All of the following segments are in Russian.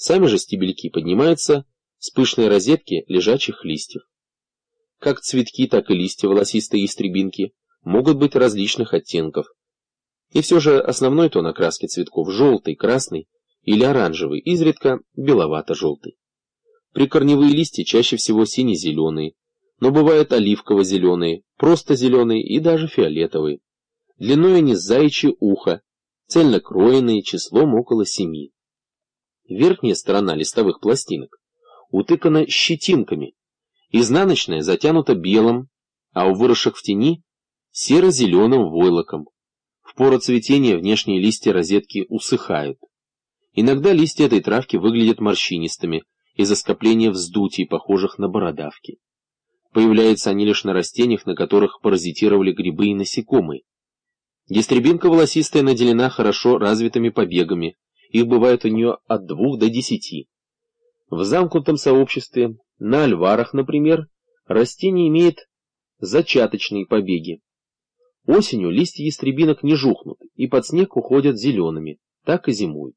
Сами же стебельки поднимаются с пышной розетки лежачих листьев. Как цветки, так и листья волосистой ястребинки могут быть различных оттенков. И все же основной тон окраски цветков желтый, красный или оранжевый, изредка беловато-желтый. Прикорневые листья чаще всего сине-зеленые, но бывают оливково-зеленые, просто зеленые и даже фиолетовые. Длиной они с заячье ухо, цельно кроенные, числом около 7. Верхняя сторона листовых пластинок утыкана щетинками, изнаночная затянута белым, а у выросших в тени серо-зеленым войлоком. В пору цветения внешние листья розетки усыхают. Иногда листья этой травки выглядят морщинистыми из-за скопления вздутий, похожих на бородавки. Появляются они лишь на растениях, на которых паразитировали грибы и насекомые. Ястребинка волосистая наделена хорошо развитыми побегами, их бывает у нее от 2 до 10. В замкнутом сообществе, на альварах, например, растение имеет зачаточные побеги. Осенью листья ястребинок не жухнут и под снег уходят зелеными, так и зимуют.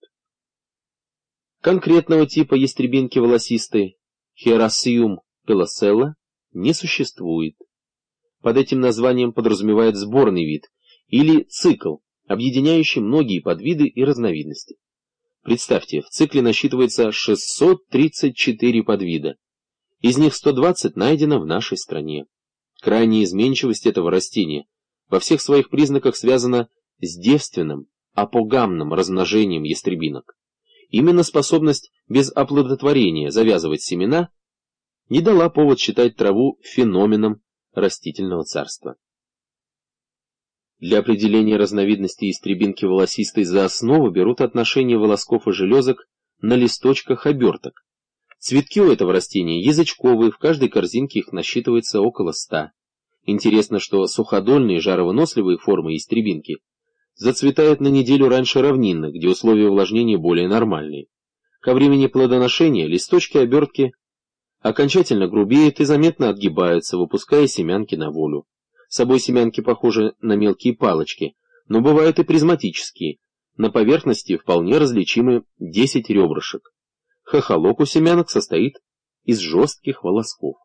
Конкретного типа ястребинки волосистой Hieracium pilosella не существует. Под этим названием подразумевает сборный вид или цикл, объединяющий многие подвиды и разновидности. Представьте, в цикле насчитывается 634 подвида. Из них 120 найдено в нашей стране. Крайняя изменчивость этого растения во всех своих признаках связана с девственным, апогамным размножением ястребинок. Именно способность без оплодотворения завязывать семена не дала повод считать траву феноменом растительного царства. Для определения разновидности ястребинки волосистой за основу берут отношение волосков и железок на листочках оберток. Цветки у этого растения язычковые, в каждой корзинке их насчитывается около 100. Интересно, что суходольные жаровыносливые формы ястребинки зацветают на неделю раньше равнинных, где условия увлажнения более нормальные. Ко времени плодоношения листочки обертки окончательно грубеют и заметно отгибаются, выпуская семянки на волю. С собой семянки похожи на мелкие палочки, но бывают и призматические. На поверхности вполне различимы 10 ребрышек. Хохолок у семянок состоит из жестких волосков.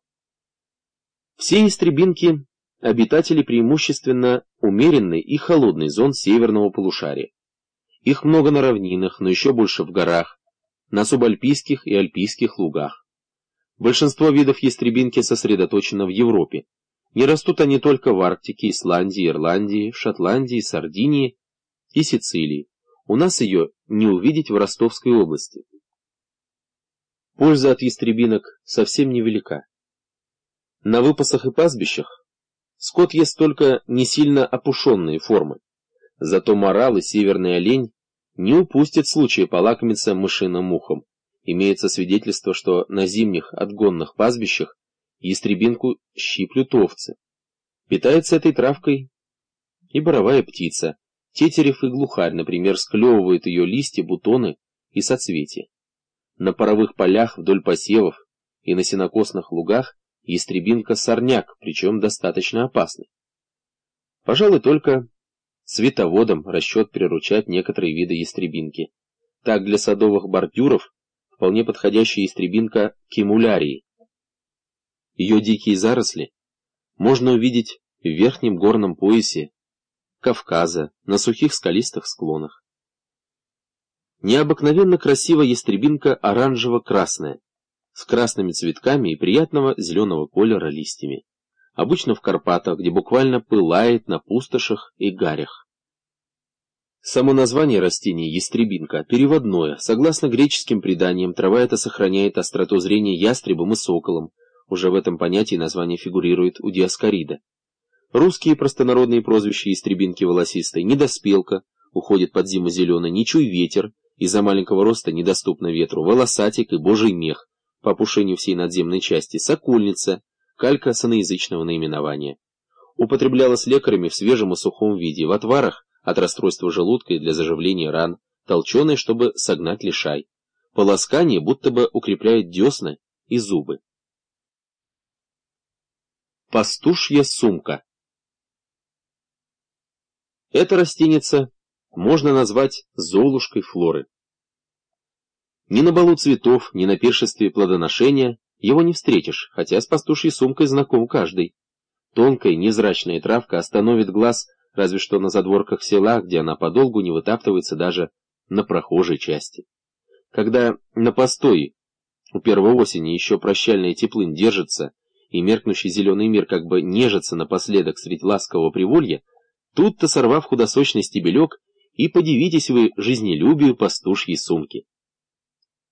Все ястребинки – обитатели преимущественно умеренной и холодной зон северного полушария. Их много на равнинах, но еще больше в горах, на субальпийских и альпийских лугах. Большинство видов ястребинки сосредоточено в Европе. Не растут они только в Арктике, Исландии, Ирландии, Шотландии, Сардинии и Сицилии. У нас ее не увидеть в Ростовской области. Польза от ястребинок совсем невелика. На выпасах и пастбищах скот ест только не сильно опушенные формы. Зато морал и северный олень не упустят случая полакомиться мышиным ухом. Имеется свидетельство, что на зимних отгонных пастбищах ястребинку щиплют овцы. Питается этой травкой и боровая птица. Тетерев и глухарь, например, склевывают ее листья, бутоны и соцветия. На паровых полях вдоль посевов и на сенокосных лугах ястребинка-сорняк, причем достаточно опасный. Пожалуй, только цветоводам расчет приручать некоторые виды ястребинки. Так, для садовых бордюров вполне подходящая ястребинка кимулярии. Ее дикие заросли можно увидеть в верхнем горном поясе Кавказа, на сухих скалистых склонах. Необыкновенно красива ястребинка оранжево-красная, с красными цветками и приятного зеленого колера листьями. Обычно в Карпатах, где буквально пылает на пустошах и гарях. Само название растения ястребинка переводное. Согласно греческим преданиям, трава эта сохраняет остроту зрения ястребам и соколам. Уже в этом понятии название фигурирует у Диоскорида. Русские простонародные прозвища ястребинки волосистой: недоспелка, уходит под зиму зеленый, ничуй ветер, из-за маленького роста недоступна ветру, волосатик и божий мех, по опушению всей надземной части, сокольница, калька саноязычного наименования. Употреблялась лекарями в свежем и сухом виде, в отварах от расстройства желудка и для заживления ран, толченой, чтобы согнать лишай. Полоскание будто бы укрепляет десны и зубы. Пастушья сумка. Эта растеница можно назвать золушкой флоры. Ни на балу цветов, ни на пиршестве плодоношения его не встретишь, хотя с пастушьей сумкой знаком каждый. Тонкая невзрачная травка остановит глаз разве что на задворках села, где она подолгу не вытаптывается даже на прохожей части. Когда на постое у первой осени еще прощальная теплынь держится, и меркнущий зеленый мир как бы нежится напоследок средь ласкового приволья, тут-то, сорвав худосочный стебелек, и подивитесь вы жизнелюбию пастушьей сумки.